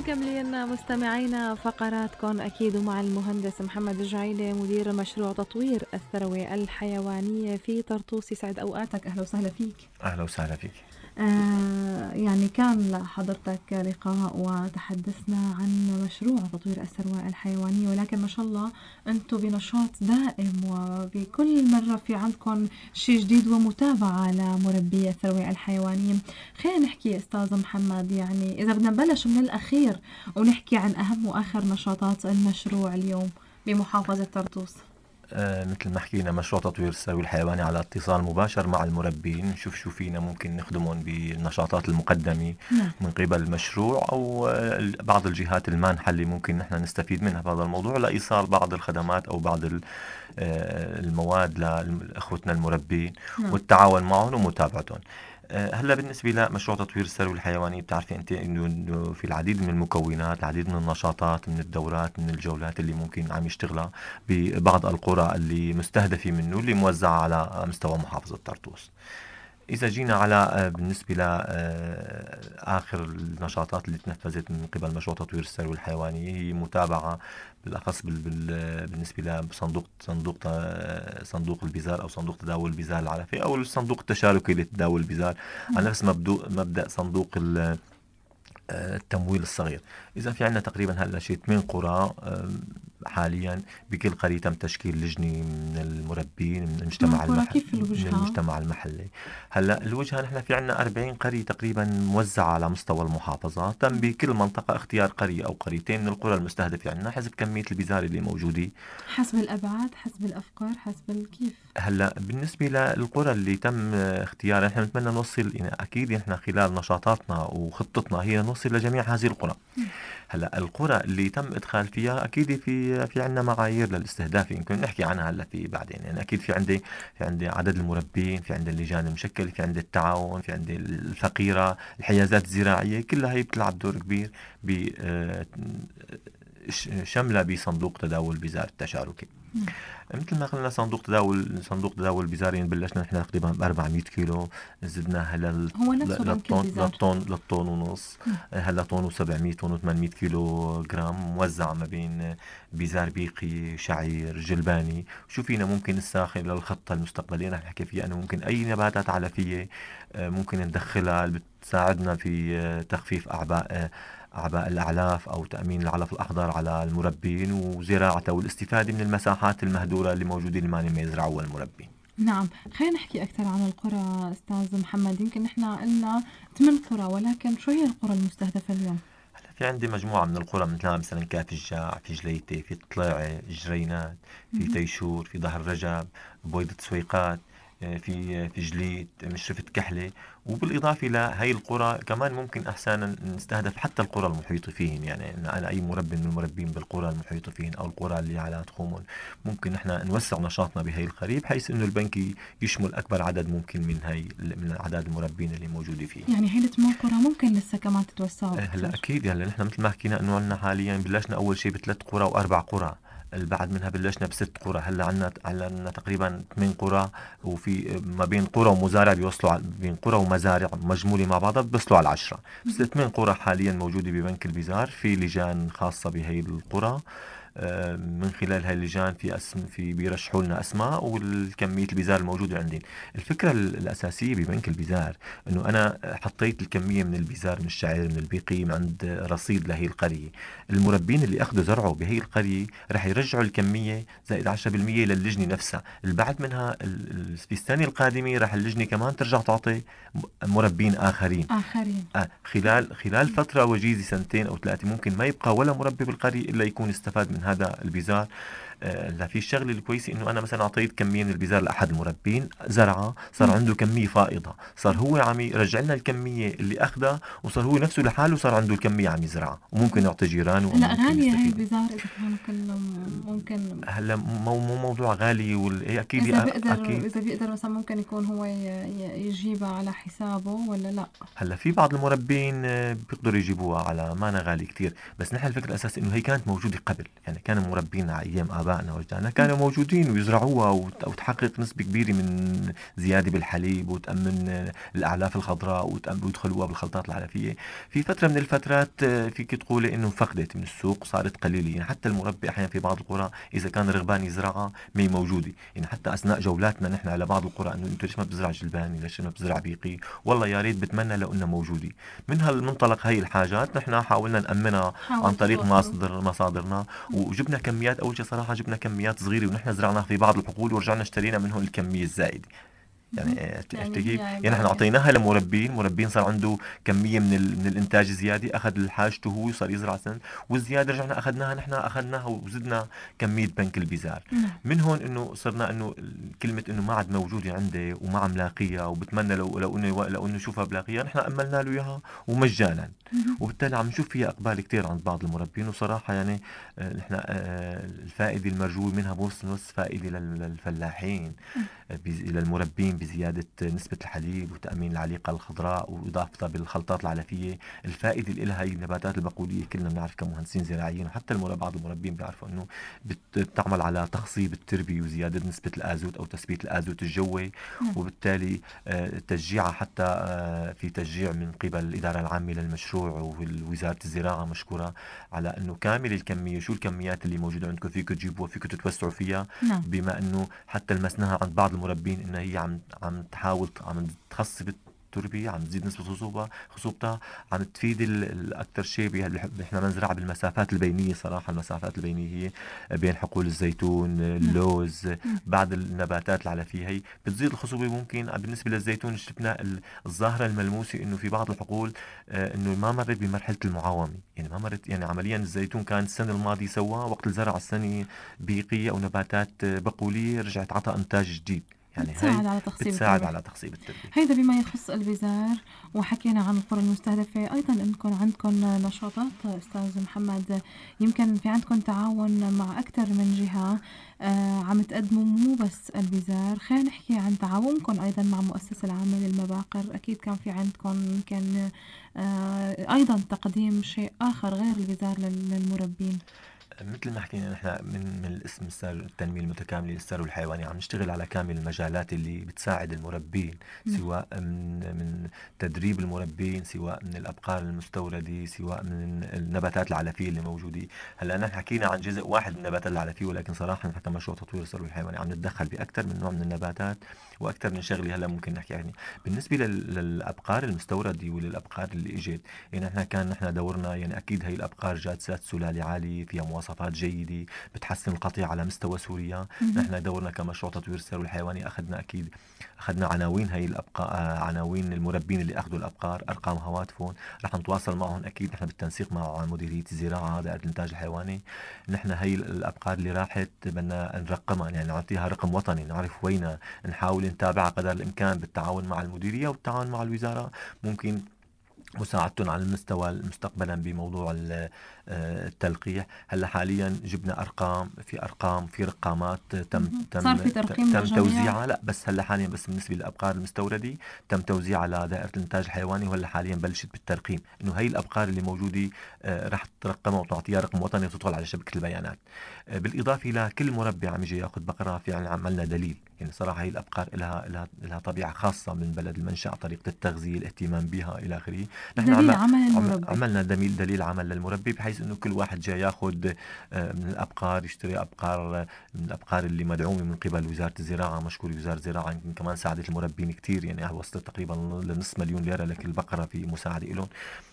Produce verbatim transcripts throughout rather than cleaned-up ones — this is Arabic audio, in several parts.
مكملين مستمعينا فقراتكم أكيد مع المهندس محمد الجعيلي مدير مشروع تطوير الثروة الحيوانية في طرطوس. يسعد أوقاتك، أهلا وسهلا فيك. أهلا وسهلا فيك. آه يعني كان لحضرتك لقاء وتحدثنا عن مشروع تطوير الثروة الحيوانية، ولكن ما شاء الله أنتم بنشاط دائم وبكل مرة في عندكم شيء جديد ومتابعة لمربي الثروة الحيوانية. خلينا نحكي أستاذ محمد، يعني إذا بدنا نبلش من الأخير ونحكي عن أهم وآخر نشاطات المشروع اليوم بمحافظة طرطوس. آه مثل ما حكينا مشروع تطوير الثروة الحيواني على اتصال مباشر مع المربين، نشوف شو فينا ممكن نخدمهم بالنشاطات المقدمة نعم. من قبل المشروع أو آه بعض الجهات المانحة اللي ممكن نحن نستفيد منها بهذا الموضوع لإيصال بعض الخدمات أو بعض ال- آه المواد لإخوتنا المربين نعم. والتعاون معهم ومتابعتهم. آه، هلا بالنسبة لمشروع تطوير الثروة الحيوانية، بتعرفي أنت إنه إنه في العديد من المكونات، العديد من النشاطات، من الدورات، من الجولات اللي ممكن عم يشتغلها ببعض القرى اللي مستهدفة منه، اللي موزعة على مستوى محافظة طرطوس. إذا جينا على آه، بالنسبة لآخر النشاطات اللي تنفذت من قبل مشروع تطوير الثروة الحيوانية، هي متابعة بالأخص بال بال بالنسبة لصندوق صندوق ت- صندوق البزار أو صندوق تداول البزار العلفي أو الصندوق التشاركي لتداول البزار، على نفس مبدو مبدأ صندوق ال- آه، التمويل الصغير. إذا في عندنا تقريبا هلا شيء ثمان قرى آم، حاليا، بكل قرية تم تشكيل لجنة من المربين من نعم. المجتمع قرى المحلي كيف من الوجهة؟ المجتمع المحلي. هلا الوجهة نحن في عندنا أربعين قرية تقريبا موزعة على مستوى المحافظة، تم بكل منطقة اختيار قرية أو قريتين من القرى المستهدفة عندنا حسب كمية البزار اللي موجودة. حسب الأبعاد، حسب الأفكار، حسب الكيف. هلا بالنسبة للقرى اللي تم اختيارها، نحن نتمنى نوصل، يعني أكيد نحن خلال نشاطاتنا وخطتنا هي نوصل لجميع هذه القرى. هلا القرى اللي تم ادخال فيها اكيد في في عندنا معايير للاستهداف يمكن نحكي عنها هلا في بعدين، يعني اكيد في عندي في عندي عدد المربين، في عندي اللجان المشكله، في عندي التعاون، في عندي الفقيره، الحيازات الزراعيه، كلها هي بتلعب دور كبير ب آه، ش- شامله بصندوق تداول البزار التشاركي. نعم. مثل ما قلنا صندوق تداول صندوق تداول البزارين، بلشنا نحن تقريبا ب أربعمئة كيلو، زدناها لل هو نفسه ل- بنك للطن البزار. للطن للطن ونص. نعم. هلا طن و700 طن و800 كيلو جرام موزع ما بين بزار بيقي، شعير، جلباني. شو فينا ممكن نساخن للخطة المستقبلية، نحن نحكي فيها انه ممكن اي نباتات علفية آه، ممكن ندخلها اللي بتساعدنا في آه، تخفيف اعباء آه، أعباء الأعلاف أو تأمين العلف الأخضر على المربين وزراعته والاستفادة من المساحات المهدورة اللي موجودة اللي ما يزرعوها المربين. نعم. خلينا نحكي أكثر عن القرى أستاذ محمد. يمكن نحن قلنا ثمان قرى، ولكن شو هي القرى المستهدفة اليوم؟ هلا في عندي مجموعة من القرى مثلها مثلا كاف الجاع، في جليتة، في طليعة، جرينات، في مهم. تيشور، في ظهر رجب، بويضة سويقات، آه، في في جليد، مشرفة كحلة. وبالإضافة لهي القرى كمان ممكن أحسانا نستهدف حتى القرى المحيطة فيهن، يعني إن أنا أي مربي من المربين بالقرى المحيطة فيهن أو القرى اللي على تخومهم ممكن نحن نوسع نشاطنا بهي القرية بحيث إنه البنك يشمل أكبر عدد ممكن من هي من عدد المربين اللي موجودة فيه. يعني هي الثمان قرى ممكن لسه كمان تتوسعوا إيه هلا أكثر. اكيد، هلا نحن مثل ما حكينا انه عندنا حاليا بلشنا اول شيء بثلاث قرى واربع قرى، اللي بعد منها بلشنا بست قرى. هلا عندنا هلا عندنا تقريبا ثمان قرى، وفي ما بين قرى ومزارع بيوصلوا على بين قرى ومزارع مجموله مع بعضها بيوصلوا على العشرة. بس مهم. ثمان قرى حاليا موجوده ببنك البزار، في لجان خاصه بهي القرى. آه، من خلال هاي اللجان في اسم في بيرشحوا لنا اسماء والكميه البزار الموجوده عندنا. الفكره ال- الاساسيه ببنك البزار انه انا حطيت الكميه من البزار، من الشعير، من البيقي، من عند رصيد لهي القريه. المربين اللي اخذوا زرعوا بهي القريه رح يرجعوا الكميه زائد عشرة بالمئة للجنه نفسها. اللي بعد منها ال- ال- في السنه القادمه رح اللجنه كمان ترجع تعطي مربين اخرين. آخرين. آه خلال خلال فترة وجيزة سنتين أو ثلاثة ممكن ما يبقى ولا مربي بالقرية إلا يكون استفاد من هذا البزار. آه لا، في الشغله الكويسه انه انا مثلا اعطيت كميه من البزار لاحد المربين، زرعه، صار مم. عنده كميه فائضه، صار هو عم يرجع لنا الكميه اللي اخذها، وصار هو نفسه لحاله صار عنده الكميه عم يزرعها وممكن يعطي جيرانه او هلا ممكن غالية هاي يستفيد. البزار إذا كان كله ممكن. هلا مو مو موضوع غالي وال... إيه اكيد إذا أ- بيقدر اكيد. إذا بيقدر مثلا ممكن يكون هو ي- ي- يجيبها على حسابه ولا لا؟ هلا في بعض المربين آه، بيقدروا يجيبوها على ما أنا غالي كتير، بس نحن الفكرة الأساس إنه هي كانت موجودة قبل، يعني كانوا مربين على أيام آبائنا آبائنا وأجدادنا كانوا موجودين ويزرعوها وت- وتحقق نسبة كبيرة من زيادة بالحليب وتأمن آه، الأعلاف الخضراء وتأمن ويدخلوها بالخلطات العلفية. في فترة من الفترات آه، فيك تقولي إنه فقدت من السوق وصارت قليلة، يعني حتى المربي أحيانا في بعض القرى إذا كان رغبان يزرعها ما هي موجودة. يعني حتى أثناء جولاتنا نحن على بعض القرى إنه أنتوا ليش ما بتزرع جلباني، ليش ما بتزرع بيقي، والله يا ريت بتمنى لو إنها موجودة. من هالمنطلق هاي الحاجات نحن حاولنا نأمنها عن حاولتوا طريق توفروا. مصادر مصادرنا، وجبنا كميات. أول شيء صراحة جبنا كميات صغيرة ونحن زرعناها في بعض الحقول ورجعنا اشترينا منهم الكمية الزائدة. يعني مهم. عرفتي يعني كيف؟ هي يعني احنا بركة. اعطيناها لمربين، مربين صار عنده كميه من ال... من الانتاج زياده، اخذ حاجته هو وصار يزرع سن، والزياده رجعنا اخذناها نحن، اخذناها وزدنا كميه بنك البزار. نعم. من هون انه صرنا انه كلمه انه ما عاد موجوده عندي وما عم لاقيها وبتمنى لو لو انه لو انه شوفها بلاقيها، نحن املنا له اياها ومجانا. مهم. وبالتالي عم نشوف فيها اقبال كتير عند بعض المربين، وصراحه يعني آه، نحن آه، الفائده المرجوه منها بوصل نص فائده لل- للفلاحين، بز- للمربين بزيادة نسبة الحليب وتأمين العليقة الخضراء وإضافتها بالخلطات العلفية. الفائدة اللي لها هي النباتات البقولية كلنا بنعرف كمهندسين زراعيين، وحتى المرا بعض المربين بيعرفوا إنه بت- بتعمل على تخصيب التربة وزيادة نسبة الآزوت أو تثبيت الآزوت الجوي. نعم. وبالتالي آه، تشجيعها حتى آه، في تشجيع من قبل الإدارة العامة للمشروع ووزارة الزراعة مشكورة على إنه كامل الكمية، شو الكميات اللي موجودة عندكم فيكم تجيبوها فيكم تتوسعوا فيها. نعم. بما انه حتى لمسناها عند بعض المربين انها هي عم عم تحاول عم تخصب التربه، عم تزيد نسبه خصوبه خصوبتها، عم تفيد ال- ال- اكثر شيء بها- احنا بنزرعها بالمسافات البينيه. صراحه المسافات البينيه هي بين حقول الزيتون، نعم. اللوز، مم. بعض النباتات العلفيه هي بتزيد الخصوبه. ممكن بالنسبه للزيتون شفنا ال- الظاهره الملموسه انه في بعض الحقول آه، انه ما مرت بمرحله المعاومه، يعني ما مرت، يعني عمليا الزيتون كان السنه الماضيه سواه وقت الزرع السنه بيئية أو نباتات بقولية رجعت عطى إنتاج جديد، يعني هاي بتساعد على تخصيب بتساعد التربة. على تخصيب التربة. هيدا بما يخص البزار. وحكينا عن القرى المستهدفة، أيضا أنكم عندكم نشاطات أستاذ محمد، يمكن في عندكم تعاون مع أكثر من جهة آه عم تقدموا مو بس البزار. خلينا نحكي عن تعاونكم أيضا مع المؤسسة العامة للمباقر. أكيد كان في عندكم يمكن آه أيضا تقديم شيء آخر غير البزار لل- للمربين. مثل ما حكينا نحن من من الاسم السر التنمية المتكاملة للثروة الحيوانية عم نشتغل على كامل المجالات اللي بتساعد المربين، نعم. سواء من من تدريب المربين، سواء من الأبقار المستوردة، سواء من النباتات العلفية اللي موجودة. هلا نحن حكينا عن جزء واحد من النباتات العلفية، ولكن صراحة نحن كمشروع تطوير الثروة الحيوانية عم نتدخل بأكثر من نوع من النباتات وأكثر من شغلة. هلا ممكن نحكي يعني بالنسبة لل- للأبقار المستوردة وللأبقار اللي إجت، يعني احنا كان نحن دورنا، يعني اكيد هي الابقار جاتسات سلالة عالية فيها مواصفات جيدة بتحسن القطيع على مستوى سوريا. مهم. نحن دورنا كمشروع تطوير الثروة الحيواني اخذنا اكيد اخذنا عناوين هي الابقار، آه، عناوين المربين اللي اخذوا الابقار، ارقام هواتفهم، رح نتواصل معهم اكيد نحن بالتنسيق مع مديرية الزراعة دائرة الانتاج الحيواني. نحن هي الابقار اللي راحت بدنا نرقمها، يعني نعطيها رقم وطني نعرف وينها، نحاول نتابعها قدر الامكان بالتعاون مع المديرية والتعاون مع الوزارة. ممكن مساعدتهم على المستوى مستقبلا بموضوع ال- آه، التلقيح. هلا حاليا جبنا ارقام، في ارقام، في رقامات تم مهم. صار تم في ت- ترقيم تم للجميع. توزيعها. لا بس هلا حاليا بس بالنسبه للابقار المستورده تم توزيعها على دائره الانتاج الحيواني، وهلا حاليا بلشت بالترقيم انه هي الابقار اللي موجوده آه، رح ترقمها وتعطيها رقم وطني وتدخل على شبكه البيانات. آه، بالاضافه الى كل مربي عم يجي ياخذ بقره في يعني عملنا دليل، يعني صراحه هي الابقار لها لها لها طبيعه خاصه من بلد المنشا، طريقه التغذيه، الاهتمام بها الى اخره. نحن دليل عم عمل عم المربي. عملنا دليل دليل عمل للمربي، بحيث انه كل واحد جاي ياخذ آه، من الابقار، يشتري ابقار آه، من الابقار اللي مدعومه من قبل وزاره الزراعه. مشكور وزاره الزراعه يمكن كمان ساعدت المربين كثير، يعني وصلت تقريبا لنص مليون ليره لكل بقره في مساعده لهم.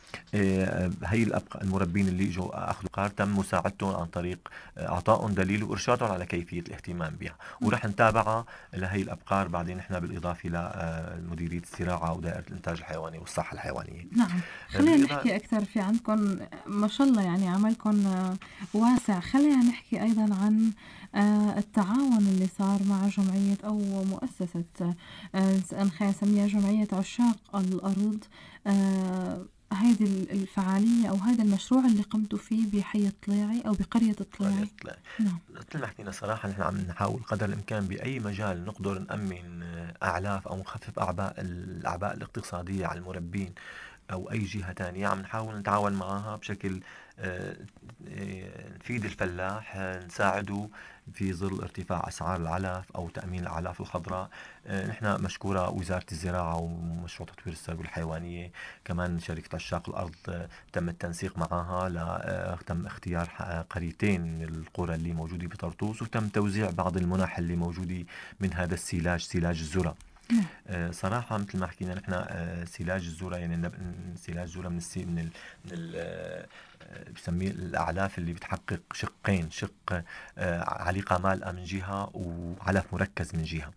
آه، هي الأبقى المربين اللي اجوا اخذوا قرار تم مساعدتهم عن طريق آه، اعطائهم دليل وارشادهم على كيفيه الاهتمام بها، ورح نتابعها لهي الابقار بعدين نحن بالاضافه لمديريه الزراعه ودائره الانتاج الحيواني والصحه الحيوانيه. نعم. آه، خلينا بالاضافه نحكي أكثر في عندكم ما شاء الله، يعني عملكم آه، واسع. خلينا نحكي أيضا عن آه، التعاون اللي صار مع جمعية أو مؤسسة آه، أنا خلينا نسميها جمعية عشاق الأرض. آه، هيدي ال- الفعالية أو هذا المشروع اللي قمتوا فيه بحي الطليعي أو بقرية قرية الطليعي. طلع. نعم. مثل ما حكينا صراحة نحن عم نحاول قدر الإمكان بأي مجال نقدر نأمن آه، أعلاف أو نخفف أعباء الأعباء الاقتصادية على المربين، أو أي جهة تانية عم نحاول نتعاون معها بشكل آه، آه، نفيد الفلاح، آه، نساعده في ظل ارتفاع أسعار العلف أو تأمين الأعلاف الخضراء. آه، نحن مشكورة وزارة الزراعة ومشروع تطوير الثروة الحيوانية، كمان شركة عشاق الأرض آه، تم التنسيق معها، ل- آه، تم اختيار ح- آه، قريتين من القرى اللي موجودة بطرطوس، وتم توزيع بعض المنح اللي موجودة من هذا السيلاج، سيلاج الذرة. نعم. آه، صراحة مثل ما حكينا نحن، آه، سلاج الذرة يعني نب- سلاج الذرة من السي من ال من ال آه، آه، بسميه الأعلاف اللي بتحقق شقين، شق آه، عليقة مالئة من جهة وعلف مركز من جهة.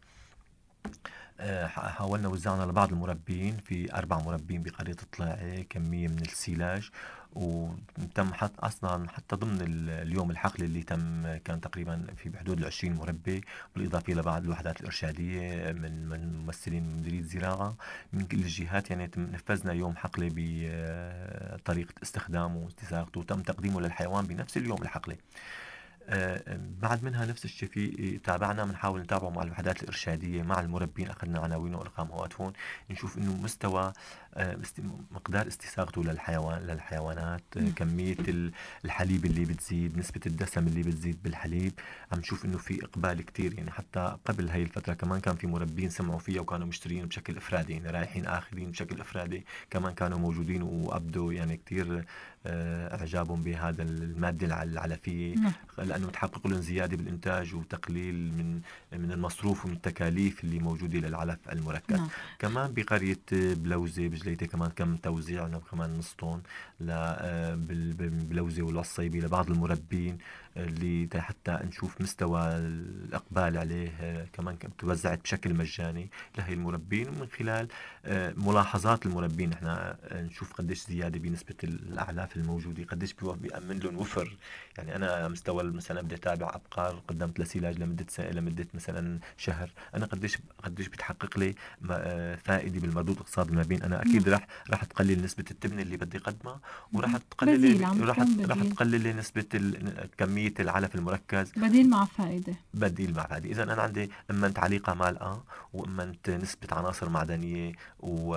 آه، حاولنا وزعنا لبعض المربين، في أربع مربين بقرية طلاعي كمية من السيلاج، وتم حط أصلا حتى ضمن ال- اليوم الحقل اللي تم، كان تقريبا في بحدود العشرين مربي، بالإضافة إلى بعض الوحدات الإرشادية من من ممثلين من مديرية الزراعة من كل الجهات. يعني تم نفذنا يوم حقلة بطريقة استخدامه واستساغته، وتم تقديمه للحيوان بنفس اليوم الحقلة. آه، بعد منها نفس الشيء في تابعنا، بنحاول نتابعه مع الوحدات الإرشادية مع المربين، أخذنا عناوين وأرقام هواتفون، نشوف إنه مستوى آه، است- مقدار استساغته للحيوان للحيوانات، آه، نعم. كمية ال- الحليب اللي بتزيد، نسبة الدسم اللي بتزيد بالحليب. عم نشوف إنه في إقبال كتير، يعني حتى قبل هاي الفترة كمان كان في مربين سمعوا فيها وكانوا مشترين بشكل إفرادي، يعني رايحين آخذين بشكل إفرادي، كمان كانوا موجودين وأبدوا يعني كتير آه، إعجابهم بهذا المادة الع- العلفية، نعم. لأنه تحقق لهم زيادة بالإنتاج وتقليل من من المصروف ومن التكاليف اللي موجودة للعلف المركز. نعم. كمان بقرية بلوزة بجليتة كمان كم توزيعنا كمان نص طن ل- آه، بال- بلوزة والوصيبي لبعض المربين، اللي تا- حتى نشوف مستوى الإقبال عليه. آه، كمان كم توزعت بشكل مجاني لهي المربين، ومن خلال آه، ملاحظات المربين احنا آه، نشوف قديش زيادة بنسبة الأعلاف الموجودة، قديش بيو- بيأمن لهم وفر. يعني انا مستوى مثلا بدي اتابع ابقار قدمت لسيلاج لمده سنه، لمده مثلا شهر، انا قديش قديش بتحقق لي م- آه، فائده بالمردود الاقتصادي المبين. انا نعم. اكيد راح راح تقلل نسبه التبن اللي بدي اقدمها، وراح مهم. تقلل بديل، لي عم راح تكون راح بديل. تقلل لي نسبه ال- كميه العلف المركز. بديل مع فائدة. بديل مع هذه، اذا انا عندي اما انت عليقه مالئه، واما انت نسبه عناصر معدنيه و...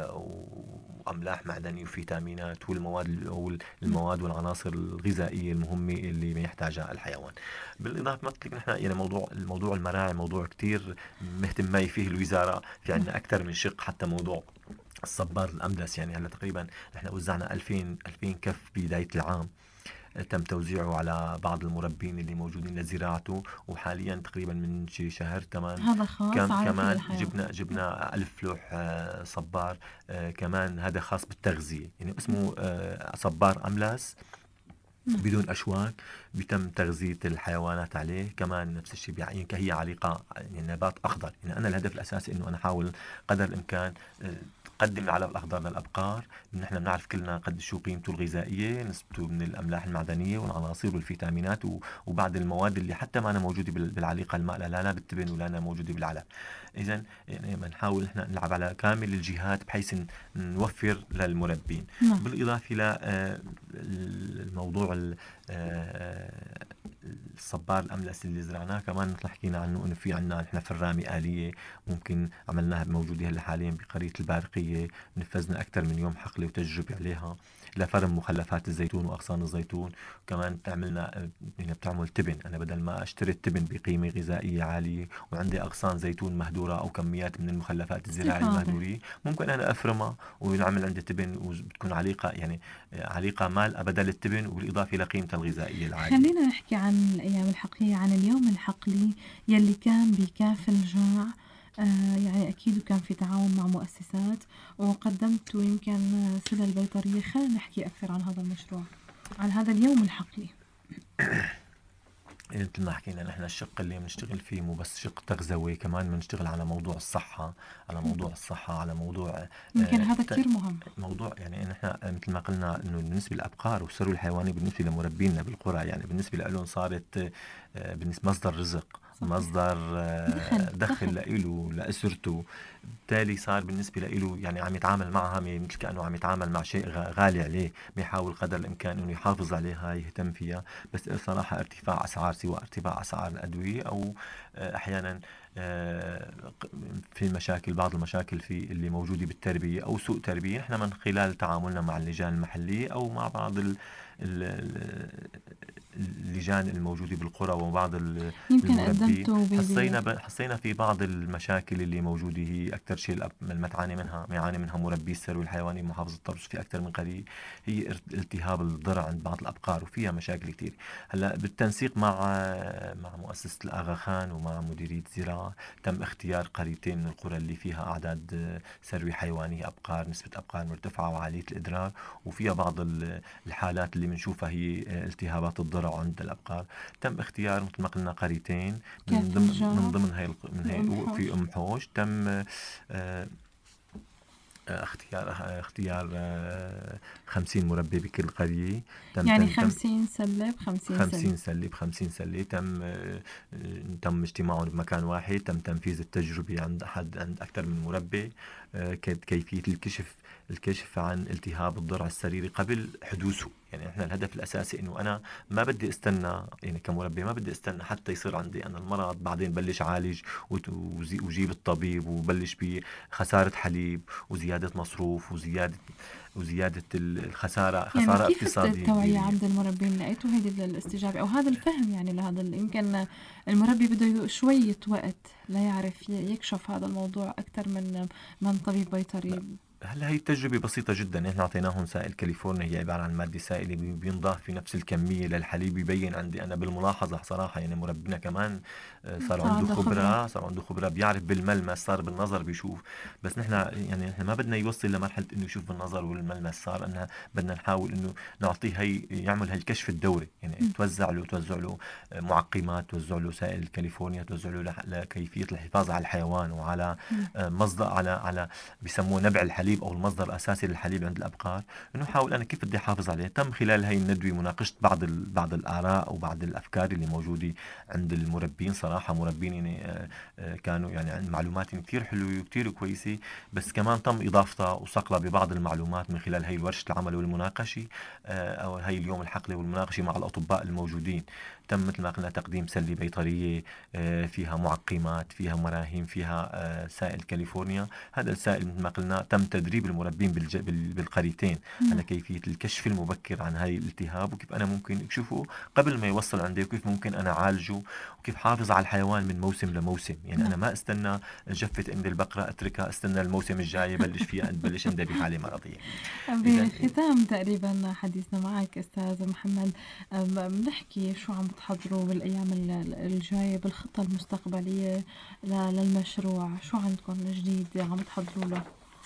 واملاح معدنيه وفيتامينات والمواد او نعم. المواد والعناصر الغذائيه المهمه اللي يحتاجها الحيوان. بالاضافه مثل نحن يعني موضوع الموضوع المراعي موضوع كتير مهتمه فيه الوزاره، في نعم. عندنا اكثر من شق، حتى موضوع الصبار الاملس. يعني هلا تقريبا نحن وزعنا ألفين ألفين كف بدايه العام، تم توزيعه على بعض المربين اللي موجودين لزراعته، وحاليا تقريبا من شي شهر كمان هذا خاص كم على كل كمان الحيوان. جبنا نعم. جبنا ألف لوح آه، صبار، آه، كمان هذا خاص بالتغذية، يعني اسمه آه، صبار أملاس نعم. بدون أشواك، بيتم تغذية الحيوانات عليه. كمان نفس الشيء يعني هي عليقة يعني نبات أخضر. يعني أنا الهدف الأساسي إنه أنا أحاول قدر الإمكان آه، تقدم العلف الأخضر للأبقار. نحن بنعرف كلنا قد شو قيمته الغذائية، نسبته من الأملاح المعدنية والعناصر والفيتامينات و- وبعض المواد اللي حتى ما أنا موجودة بال- بالعليقة المائلة، لا لا بالتبن ولا أنا موجودة بالعلف. إذا يعني بنحاول نحن نلعب على كامل الجهات بحيث ن- نوفر للمربين. نعم. بالإضافة إلى آه، الموضوع ال- آه، الصبار الأملس اللي زرعناه، كمان مثل حكينا عنه إنه في عنا نحن فرامي آلية ممكن عملناها موجودة هلا حاليا بقرية البارقية، نفذنا أكثر من يوم حقلة وتجربة عليها لفرم مخلفات الزيتون وأغصان الزيتون. وكمان عملنا آه، يعني بتعمل تبن، أنا بدل ما أشتري التبن بقيمة غذائية عالية وعندي أغصان زيتون مهدورة أو كميات من المخلفات الزراعية استفادة. المهدورة، ممكن أنا أفرمها وينعمل عندي تبن وبتكون عليقة يعني عليقة مال بدل التبن، وبالإضافة إلى قيمتها الغذائية العالية. خلينا نحكي عن الأيام الحقلية، عن اليوم الحقلي يلي كان بكاف الجاع. آه يعني أكيد وكان في تعاون مع مؤسسات وقدمته يمكن سلة البيطرية. خلينا نحكي أكثر عن هذا المشروع، عن هذا اليوم الحقلي. مثل ما حكينا نحن الشق اللي بنشتغل فيه مو بس شق تغذوي، كمان بنشتغل على موضوع الصحة، على موضوع الصحة على موضوع يمكن آه، هذا ت- كتير مهم. موضوع يعني نحن مثل ما قلنا انه بالنسبه للابقار والثروه الحيوانيه بالنسبه لمربينا بالقرى، يعني بالنسبه لهم صارت آه، بالنسبه مصدر رزق، صحيح. مصدر دخل، آه، دخل دخل. لإله لأسرته. بالتالي صار بالنسبة له يعني عم يتعامل معها م- مثل كأنه عم يتعامل مع شيء غ- غالي عليه، بيحاول قدر الإمكان إنه يحافظ عليها يهتم فيها. بس صراحة ارتفاع أسعار، سواء ارتفاع أسعار الأدوية أو آه، أحيانا آه، ق- في مشاكل، بعض المشاكل في اللي موجودة بالتربية أو سوء تربية، نحن من خلال تعاملنا مع اللجان المحلية أو مع بعض ال ال ال- اللجان الموجودة بالقرى وبعض ال- يمكن المربين، قدّمتوا ب ب حسينا ب... حسينا في بعض المشاكل اللي موجودة. هي أكثر شيء الأب- ما تعاني منها ما يعاني منها مربي الثروة الحيواني بمحافظة طرابلس في أكثر من قرية، هي ارت- التهاب الضرع عند بعض الأبقار، وفيها مشاكل كثير. هلا بالتنسيق مع مع مؤسسة الآغا خان ومع مديرية الزراعة، تم اختيار قريتين من القرى اللي فيها أعداد ثروة حيوانية أبقار، نسبة أبقار مرتفعة وعالية الإدرار، وفيها بعض ال- الحالات اللي بنشوفها هي التهابات الضرع عند الأبقار. تم اختيار مثل ما قلنا قريتين من ضمن من كفلجة ضمن هاي الق- من هاي وأم في حوش. ام حوش. تم آه، آه، اختيار آه، اختيار آه، خمسين مربي بكل قرية. تم يعني تم تم خمسين سلة بخمسين سلة. خمسين سلة بخمسين سلة. تم آه، آه، تم اجتماعهم بمكان واحد. تم تنفيذ التجربة عند أحد عند أكثر من مربي. آه، كيف- كيفية الكشف الكشف عن التهاب الضرع السريري قبل حدوثه. يعني احنا الهدف الاساسي انه انا ما بدي استنى، يعني كمربي ما بدي استنى حتى يصير عندي انا المرض بعدين بلش عالج وت- وزي- وجيب الطبيب وبلش بخسارة حليب وزيادة مصروف وزيادة وزيادة ال- الخسارة، يعني خسارة كيف اقتصادية التوعية كبيرة. عند المربين؟ لقيتوا هيدي ال الاستجابة أو هذا الفهم يعني لهذا ال يمكن المربي بده ي شوية وقت ليعرف ي يكشف هذا الموضوع أكتر من من طبيب بيطري. هلا هي التجربة بسيطة جدا. احنا اعطيناهم سائل كاليفورنيا، هي عبارة عن مادة سائلة بي- بينضاف في نفس الكمية للحليب. يبين عندي انا بالملاحظة صراحة، يعني مربينا كمان آه، صار صار عنده عنده خبرة. خبرة، صار عنده خبرة بيعرف بالملمس، صار بالنظر بيشوف. بس نحن يعني نحن ما بدنا يوصل لمرحلة انه يشوف بالنظر والملمس، صار انها بدنا نحاول انه نعطيه هي يعمل هالكشف الكشف الدوري. يعني إمم. توزع له توزع له آه، معقمات، توزع له سائل كاليفورنيا، توزع له لح- لكيفية الحفاظ على الحيوان وعلى إمم. آه، مصدر على على بيسموه نبع الحليب او المصدر الاساسي للحليب عند الابقار. انه حاول انا كيف بدي احافظ عليه. تم خلال هي الندوه مناقشه بعض ال... بعض الاراء وبعض الافكار اللي موجوده عند المربين. صراحه مربين يعني آه، آه، كانوا يعني عند معلومات كثير حلوه وكثير كويسه، بس كمان تم اضافتها وصقلها ببعض المعلومات من خلال هي ورشه العمل والمناقشه آه، او هي اليوم الحقل والمناقشه مع الاطباء الموجودين. تم مثل ما قلنا تقديم سله بيطريه آه، فيها معقمات، فيها مراهم، فيها آه، سائل كاليفورنيا. هذا السائل مثل ما قلنا تم تدريب المربين بالج... بال... بالقريتين نعم. على كيفية الكشف المبكر عن هاي الالتهاب، وكيف أنا ممكن أكشفه قبل ما يوصل عندي، وكيف ممكن أنا أعالجه، وكيف حافظ على الحيوان من موسم لموسم. يعني نعم. أنا ما استنى جفة عند البقرة أتركها استنى الموسم الجاي بلش فيها بلش عندها بحالة مرضية. إذا بختام تقريبا حديثنا معك أستاذ محمد، أم، بنحكي شو عم بتحضروا بالأيام ال- ال- الجاية بالخطة المستقبلية ل- للمشروع؟ شو عندكم جديد عم تحضروا له؟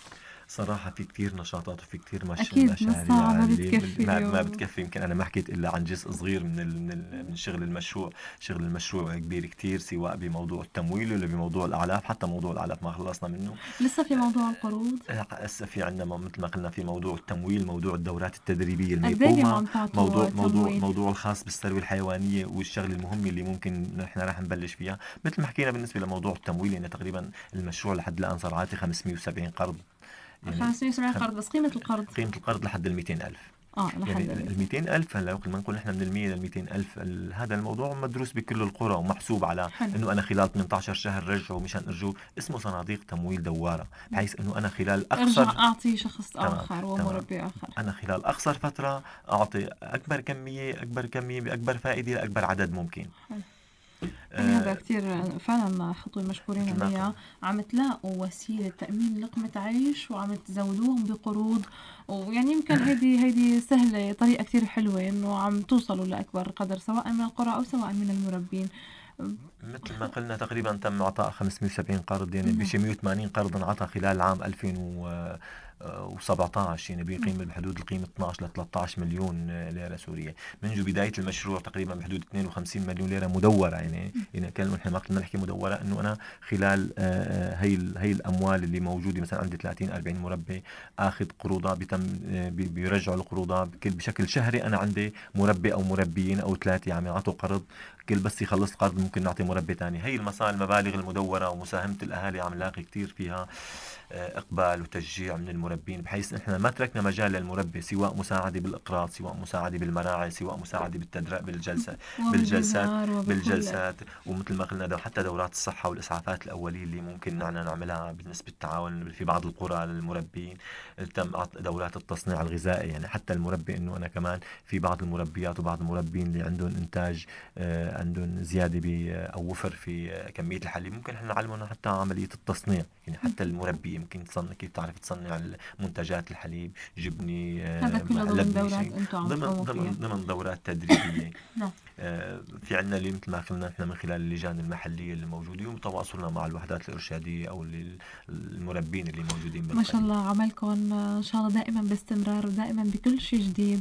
صراحة في كتير نشاطات وفي كتير مش أكيد نص ساعة مشاريع ما اللي بتكفي ما, ما اليوم. بتكفي. يمكن أنا ما حكيت إلا عن جزء صغير من ال من, ال من شغل المشروع. شغل المشروع كبير كتير، سواء بموضوع التمويل ولا بموضوع الأعلاف. حتى موضوع الأعلاف ما خلصنا منه. لسه في موضوع القروض. آه، هسه في عندنا مثل ما قلنا في موضوع التمويل، موضوع الدورات التدريبية قد ايه اليوم الميقومة، عم تعطوا موضوع موضوع تمويل؟ موضوع الخاص بالثروة الحيوانية والشغل المهم اللي ممكن نحن راح نبلش فيها. مثل ما حكينا بالنسبة لموضوع التمويل، يعني تقريبا المشروع لحد الآن صار عاطي خمسمية وسبعين قرض. يعني خمسمية وسبعين خم... قرض، بس قيمة القرض قيمة القرض لحد ال مئتين ألف. اه يعني لحد ال ال مئتين. مئتين ألف هلا لما نقول نحن من ال مية لل مئتين ألف، ال- هذا الموضوع مدروس بكل القرى ومحسوب على حلو. انه انا خلال ثمانية عشر شهر رجعوا مشان ارجو. اسمه صناديق تمويل دوارة، بحيث انه انا خلال ارجع اقصر اعطي شخص تمام اخر تمام ومربي اخر. انا خلال اقصر فترة اعطي اكبر كمية اكبر كمية باكبر فائدة لاكبر عدد ممكن. حلو. يعني هذا آه كتير فعلا خطوة مشكورين مثل ما عليها. قلنا عم تلاقوا وسيلة تأمين لقمة عيش وعم تزودوهم بقروض، ويعني يمكن هيدي هيدي سهلة، طريقة كتير حلوة إنه عم توصلوا لأكبر قدر سواء من القرى أو سواء من المربين. مثل ما قلنا تقريبا تم اعطاء خمسمية وسبعين قرض، يعني نعم. بشي مئة وثمانين قرض انعطى خلال عام ألفين و17 يعني بقيمة بحدود القيمة اثناشر ل ثلاثة عشر مليون ليرة سورية. منذ بداية المشروع تقريبا بحدود اثنين وخمسين مليون ليرة مدورة. يعني يعني كان نحن وقت ما نحكي مدورة انه انا خلال آه، هي ال- هي الاموال اللي موجودة مثلا عندي ثلاثين أربعين مربي اخذ قروضها بتم آه، بي- بيرجعوا القروضها بكل- بشكل شهري. انا عندي مربي او مربيين او ثلاثة عم يعطوا قرض، كل بس يخلص قرض ممكن نعطي مربي تاني. هي المصاري المبالغ المدورة ومساهمة الاهالي عم نلاقي كتير فيها آه، اقبال وتشجيع من المربين، بحيث احنا ما تركنا مجال للمربي سواء مساعده بالاقراض، سواء مساعده بالمراعي، سواء مساعده بالتدريب بالجلسه بالجلسات وبالبزار وبكل. بالجلسات ومثل ما قلنا دو حتى دورات الصحه والاسعافات الاوليه اللي ممكن نحن نعملها بالنسبه للتعاون في بعض القرى للمربين. تم عط- دورات التصنيع الغذائي، يعني حتى المربي انه انا كمان في بعض المربيات وبعض المربين اللي عندهم انتاج آه، عندهم زياده ب او وفر في آه، كميه الحليب، ممكن احنا نعلمهم حتى عمليه التصنيع. يعني حتى المربي يمكن تصنع كيف تعرف تصنع منتجات الحليب، جبني هذا آه، كله ضمن لبني دورات شيء، انتم عم ضمن تقوموا ضمن فيها. ضمن دورات تدريبيه. نعم. آه، في عندنا اللي مثل ما قلنا احنا من خلال اللجان المحليه اللي موجوده وتواصلنا مع الوحدات الارشاديه او ال- المربين اللي موجودين ما شاء بالقريه. الله عملكم آه، إن شاء الله دائما باستمرار ودائما بكل شيء جديد.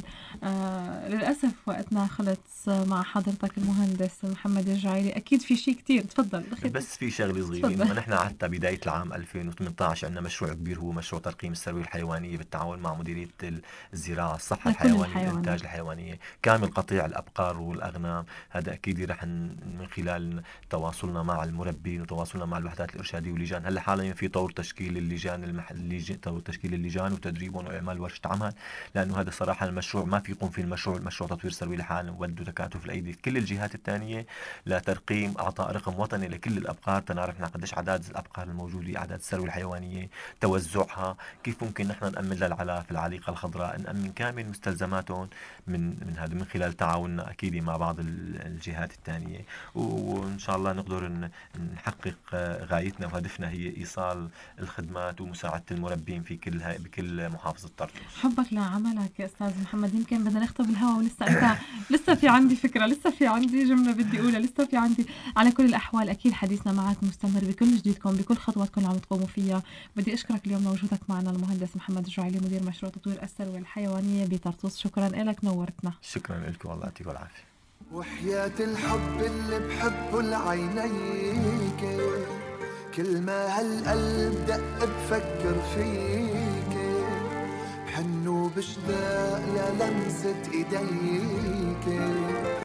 آه للأسف وقتنا خلص مع حضرتك المهندس محمد الجعيلي، أكيد في شيء كتير. تفضل أخي. بس في شغله صغيره، تفضل. انه نحن حتى بدايه العام ألفين وثمانية عشر عندنا مشروع كبير هو مشروع ترقيم الثروه الحيوانيه بالتعاون مع مديريه الزراعه الصحه لكل الحيوانيه الحيوانات. والانتاج الحيوانيه كامل قطيع الابقار والاغنام. هذا اكيد رح ن- من خلال تواصلنا مع المربين وتواصلنا مع الوحدات الارشاديه واللجان. هلا حاليا في طور تشكيل اللجان المحليه، طور تشكيل اللجان وتدريبهم واعمال ورشه عمل، لانه هذا صراحه المشروع ما في يقوم فيه المشروع مشروع تطوير الثروه لحاله، بده تكاتف الايدي كل الجهات الثانيه لترقيم اعطاء رقم وطني لكل الابقار، تنعرف نحن قديش اعداد الابقار الموجوده، اعداد الثروه الحيوانيه، توزعها، كيف ممكن نحن نامن للعلاف العليقه الخضراء، نامن كامل مستلزماتهم من من هذا من خلال تعاوننا اكيد مع بعض ال- الجهات الثانيه. وان شاء الله نقدر ن- نحقق آه، غايتنا وهدفنا هي ايصال الخدمات ومساعده المربين في كل هاي بكل محافظه طرطوس. حبك لعملك يا أستاذ محمد، يمكن بدنا نختم الهوا ولسه أنت لسه في عندي فكرة، لسه في عندي جملة بدي أقولها، لسه في عندي. على كل الأحوال أكيد حديثنا معك مستمر بكل جديدكم بكل خطواتكم اللي عم تقوموا فيها. بدي أشكرك اليوم لوجودك معنا المهندس محمد الجعيلي مدير مشروع تطوير الثروة الحيوانية بطرطوس. شكرا لك، نورتنا. شكرا لكم، الله يعطيكم العافيه. وحياة الحب اللي بحبه لعينيك، كل ما هالقلب دق بفكر فيك، بحن وبشتاق للمسة ايديك.